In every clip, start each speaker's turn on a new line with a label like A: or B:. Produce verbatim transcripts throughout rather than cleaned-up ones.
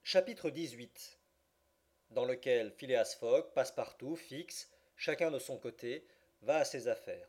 A: Chapitre dix-huit dans lequel Phileas Fogg, Passepartout, Fix, chacun de son côté, va à ses affaires.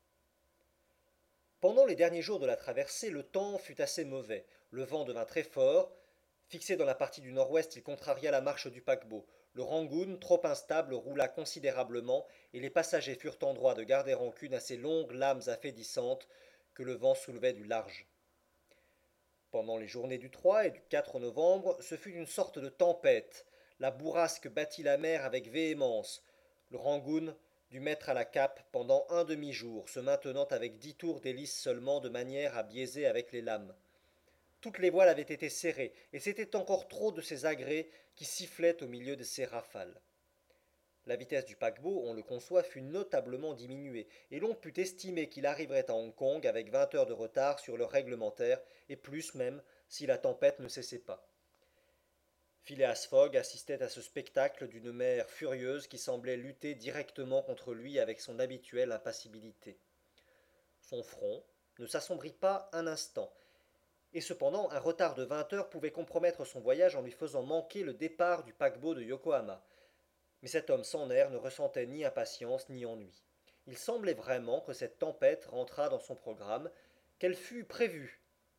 A: Pendant les derniers jours de la traversée, le temps fut assez mauvais. Le vent devint très fort. Fixé dans la partie du nord-ouest, il contraria la marche du paquebot. Le Rangoon, trop instable, roula considérablement, et les passagers furent en droit de garder rancune à ces longues lames affaiblissantes que le vent soulevait du large. Pendant les journées du trois et du quatre novembre, ce fut une sorte de tempête. La bourrasque battit la mer avec véhémence. Le Rangoon dut mettre à la cape pendant un demi-jour, se maintenant avec dix tours d'hélice seulement de manière à biaiser avec les lames. Toutes les voiles avaient été serrées, et c'était encore trop de ces agrès qui sifflaient au milieu de ces rafales. La vitesse du paquebot, on le conçoit, fut notablement diminuée, et l'on put estimer qu'il arriverait à Hong Kong avec vingt heures de retard sur le réglementaire, et plus même, si la tempête ne cessait pas. Phileas Fogg assistait à ce spectacle d'une mer furieuse qui semblait lutter directement contre lui avec son habituelle impassibilité. Son front ne s'assombrit pas un instant, et cependant un retard de vingt heures pouvait compromettre son voyage en lui faisant manquer le départ du paquebot de Yokohama. Mais cet homme sans nerfs ne ressentait ni impatience ni ennui. Il semblait vraiment que cette tempête rentrât dans son programme, qu'elle fût prévue.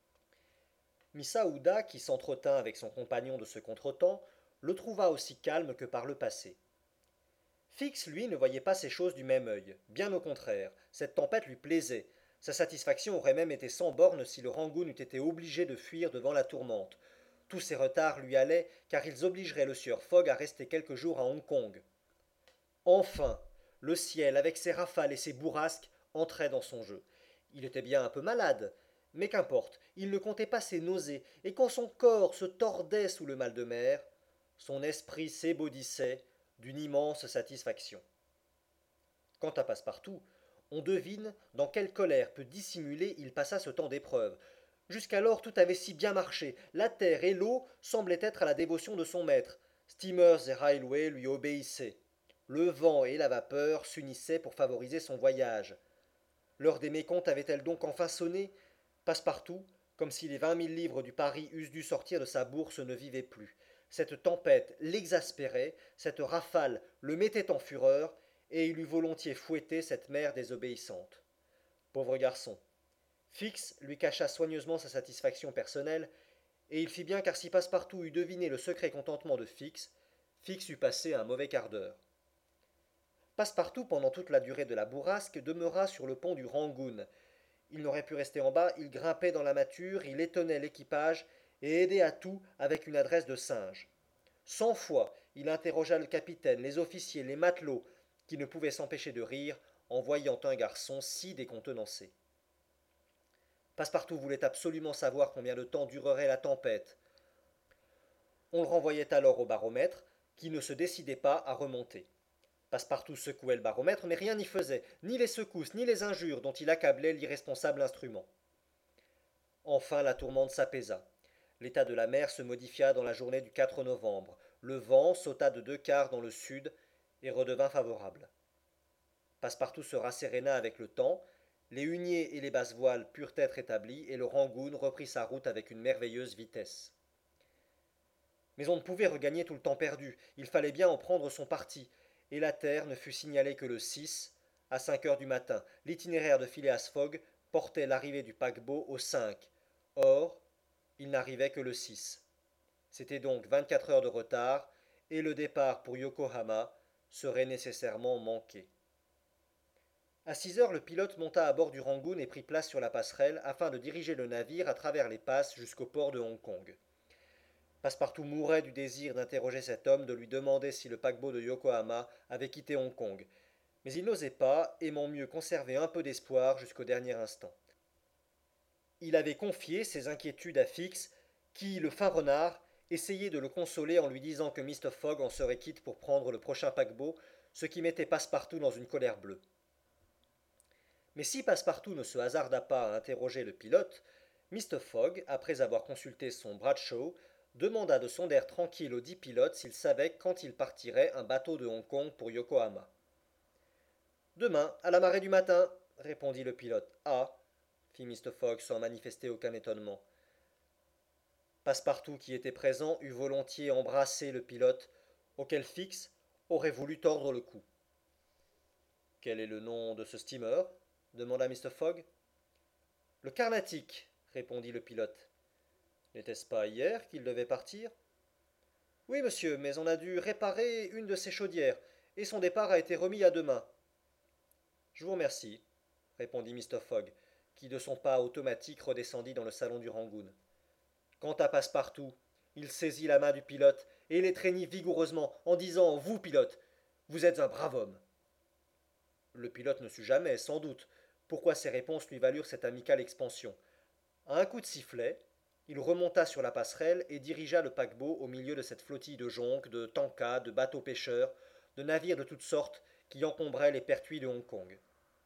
A: Miss Aouda, qui s'entretint avec son compagnon de ce contretemps, le trouva aussi calme que par le passé. Fix, lui, ne voyait pas ces choses du même œil. Bien au contraire, cette tempête lui plaisait. Sa satisfaction aurait même été sans bornes si le Rangoon eût été obligé de fuir devant la tourmente. Tous ces retards lui allaient, car ils obligeraient le sieur Fogg à rester quelques jours à Hong Kong. Enfin, le ciel, avec ses rafales et ses bourrasques, entrait dans son jeu. Il était bien un peu malade, mais qu'importe, il ne comptait pas ses nausées, et quand son corps se tordait sous le mal de mer, son esprit s'ébaudissait d'une immense satisfaction. Quant à Passepartout, on devine dans quelle colère peu dissimulée il passa ce temps d'épreuve. Jusqu'alors tout avait si bien marché, la terre et l'eau semblaient être à la dévotion de son maître, steamers et railways lui obéissaient. Le vent et la vapeur s'unissaient pour favoriser son voyage. L'heure des mécomptes avait-elle donc enfin sonné? Passepartout, comme si les vingt mille livres du pari eussent dû sortir de sa bourse, ne vivait plus. Cette tempête l'exaspérait, cette rafale le mettait en fureur, et il eût volontiers fouetté cette mère désobéissante. Pauvre garçon. Fix lui cacha soigneusement sa satisfaction personnelle, et il fit bien car si Passepartout eût deviné le secret contentement de Fix, Fix eût passé un mauvais quart d'heure. Passepartout, pendant toute la durée de la bourrasque, demeura sur le pont du Rangoon. Il n'aurait pu rester en bas, il grimpait dans la mâture, il étonnait l'équipage et aidait à tout avec une adresse de singe. Cent fois, il interrogea le capitaine, les officiers, les matelots, qui ne pouvaient s'empêcher de rire en voyant un garçon si décontenancé. Passepartout voulait absolument savoir combien de temps durerait la tempête. On le renvoyait alors au baromètre, qui ne se décidait pas à remonter. Passepartout secouait le baromètre, mais rien n'y faisait, ni les secousses, ni les injures dont il accablait l'irresponsable instrument. Enfin la tourmente s'apaisa. L'état de la mer se modifia dans la journée du quatre novembre. Le vent sauta de deux quarts dans le sud et redevint favorable. Passepartout se rasséréna avec le temps, les huniers et les basses voiles purent être établis et le Rangoon reprit sa route avec une merveilleuse vitesse. Mais on ne pouvait regagner tout le temps perdu, il fallait bien en prendre son parti, et la terre ne fut signalée que le six, à cinq heures du matin. L'itinéraire de Phileas Fogg portait l'arrivée du paquebot au cinq. Or, il n'arrivait que le six. C'était donc vingt-quatre heures de retard, et le départ pour Yokohama serait nécessairement manqué. À six heures, le pilote monta à bord du Rangoon et prit place sur la passerelle afin de diriger le navire à travers les passes jusqu'au port de Hong Kong. Passepartout mourait du désir d'interroger cet homme, de lui demander si le paquebot de Yokohama avait quitté Hong Kong. Mais il n'osait pas, aimant mieux conserver un peu d'espoir jusqu'au dernier instant. Il avait confié ses inquiétudes à Fix, qui, le fin renard, essayait de le consoler en lui disant que Mr. Fogg en serait quitte pour prendre le prochain paquebot, ce qui mettait Passepartout dans une colère bleue. Mais si Passepartout ne se hasarda pas à interroger le pilote, Mr. Fogg, après avoir consulté son Bradshaw, demanda de son air tranquille au dit pilote s'il savait quand il partirait un bateau de Hong Kong pour Yokohama. Demain, à la marée du matin, répondit le pilote. Ah, fit Mr. Fogg sans manifester aucun étonnement. Passepartout, qui était présent, eût volontiers embrassé le pilote, auquel Fix aurait voulu tordre le cou. Quel est le nom de ce steamer demanda Mr. Fogg. Le Carnatic, répondit le pilote. N'était-ce pas hier qu'il devait partir? Oui, monsieur, mais on a dû réparer une de ses chaudières, et son départ a été remis à demain. Je vous remercie, répondit Mr. Fogg, qui de son pas automatique redescendit dans le salon du Rangoon. Quant à Passepartout, il saisit la main du pilote et l'étreignit vigoureusement en disant: Vous, pilote, vous êtes un brave homme. Le pilote ne sut jamais, sans doute, pourquoi ces réponses lui valurent cette amicale expansion. À un coup de sifflet, il remonta sur la passerelle et dirigea le paquebot au milieu de cette flottille de jonques, de tankas, de bateaux pêcheurs, de navires de toutes sortes qui encombraient les pertuis de Hong Kong.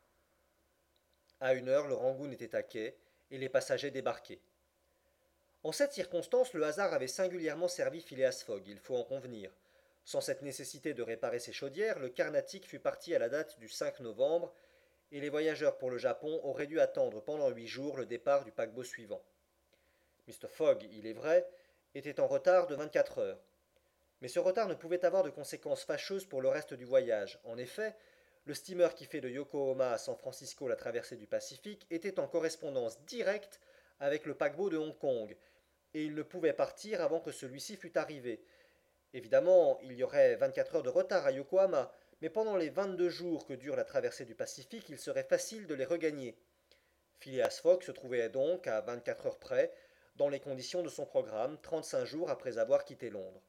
A: À une heure, le Rangoon était à quai et les passagers débarquaient. En cette circonstance, le hasard avait singulièrement servi Phileas Fogg, il faut en convenir. Sans cette nécessité de réparer ses chaudières, le Carnatic fut parti à la date du cinq novembre, et les voyageurs pour le Japon auraient dû attendre pendant huit jours le départ du paquebot suivant. Mr. Fogg, il est vrai, était en retard de vingt-quatre heures. Mais ce retard ne pouvait avoir de conséquences fâcheuses pour le reste du voyage. En effet, le steamer qui fait de Yokohama à San Francisco la traversée du Pacifique était en correspondance directe avec le paquebot de Hong Kong, et il ne pouvait partir avant que celui-ci fût arrivé. Évidemment, il y aurait vingt-quatre heures de retard à Yokohama, mais pendant les vingt-deux jours que dure la traversée du Pacifique, il serait facile de les regagner. Phileas Fogg se trouvait donc, à vingt-quatre heures près, dans les conditions de son programme, trente-cinq jours après avoir quitté Londres.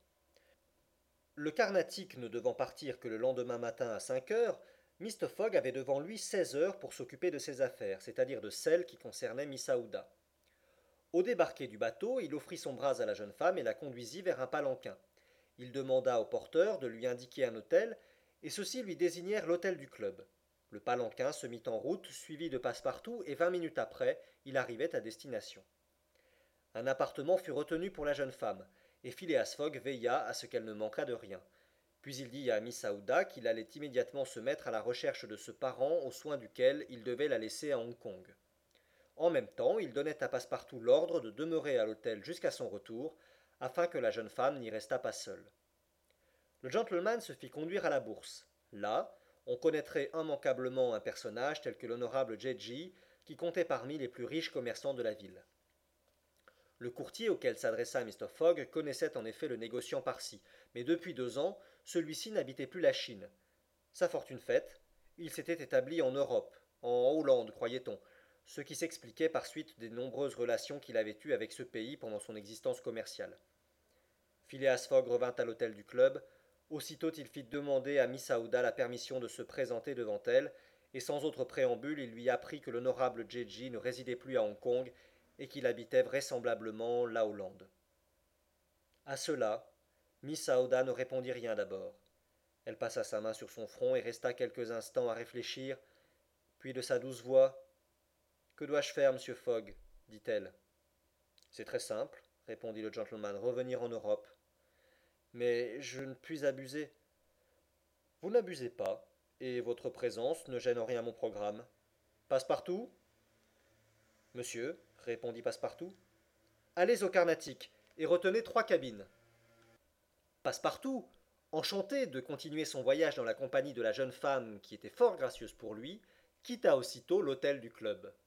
A: Le Carnatic ne devant partir que le lendemain matin à cinq heures, Mr. Fogg avait devant lui seize heures pour s'occuper de ses affaires, c'est-à-dire de celles qui concernaient Miss Aouda. Au débarquer du bateau, il offrit son bras à la jeune femme et la conduisit vers un palanquin. Il demanda au porteur de lui indiquer un hôtel, et ceux-ci lui désignèrent l'hôtel du club. Le palanquin se mit en route, suivi de Passepartout, et vingt minutes après, il arrivait à destination. Un appartement fut retenu pour la jeune femme, et Phileas Fogg veilla à ce qu'elle ne manquât de rien. Puis il dit à Miss Aouda qu'il allait immédiatement se mettre à la recherche de ce parent aux soins duquel il devait la laisser à Hong Kong. En même temps, il donnait à Passepartout l'ordre de demeurer à l'hôtel jusqu'à son retour, afin que la jeune femme n'y restât pas seule. Le gentleman se fit conduire à la bourse. Là, on connaîtrait immanquablement un personnage tel que l'honorable J G, qui comptait parmi les plus riches commerçants de la ville. Le courtier auquel s'adressa Mr. Fogg connaissait en effet le négociant Parsi, mais depuis deux ans, celui-ci n'habitait plus la Chine. Sa fortune faite, il s'était établi en Europe, en Hollande, croyait-on, ce qui s'expliquait par suite des nombreuses relations qu'il avait eues avec ce pays pendant son existence commerciale. Phileas Fogg revint à l'hôtel du club. Aussitôt il fit demander à Miss Aouda la permission de se présenter devant elle, et sans autre préambule il lui apprit que l'honorable J G ne résidait plus à Hong Kong et qu'il habitait vraisemblablement la Hollande. À cela, Miss Aouda ne répondit rien d'abord. Elle passa sa main sur son front et resta quelques instants à réfléchir, puis de sa douce voix: Que dois-je faire, monsieur Fogg dit-elle. C'est très simple, répondit le gentleman, revenir en Europe. Mais je ne puis abuser. Vous n'abusez pas, et votre présence ne gêne en rien mon programme. Passepartout? Monsieur, répondit Passepartout, allez au Carnatic et retenez trois cabines. Passepartout, enchanté de continuer son voyage dans la compagnie de la jeune femme qui était fort gracieuse pour lui, quitta aussitôt l'hôtel du club.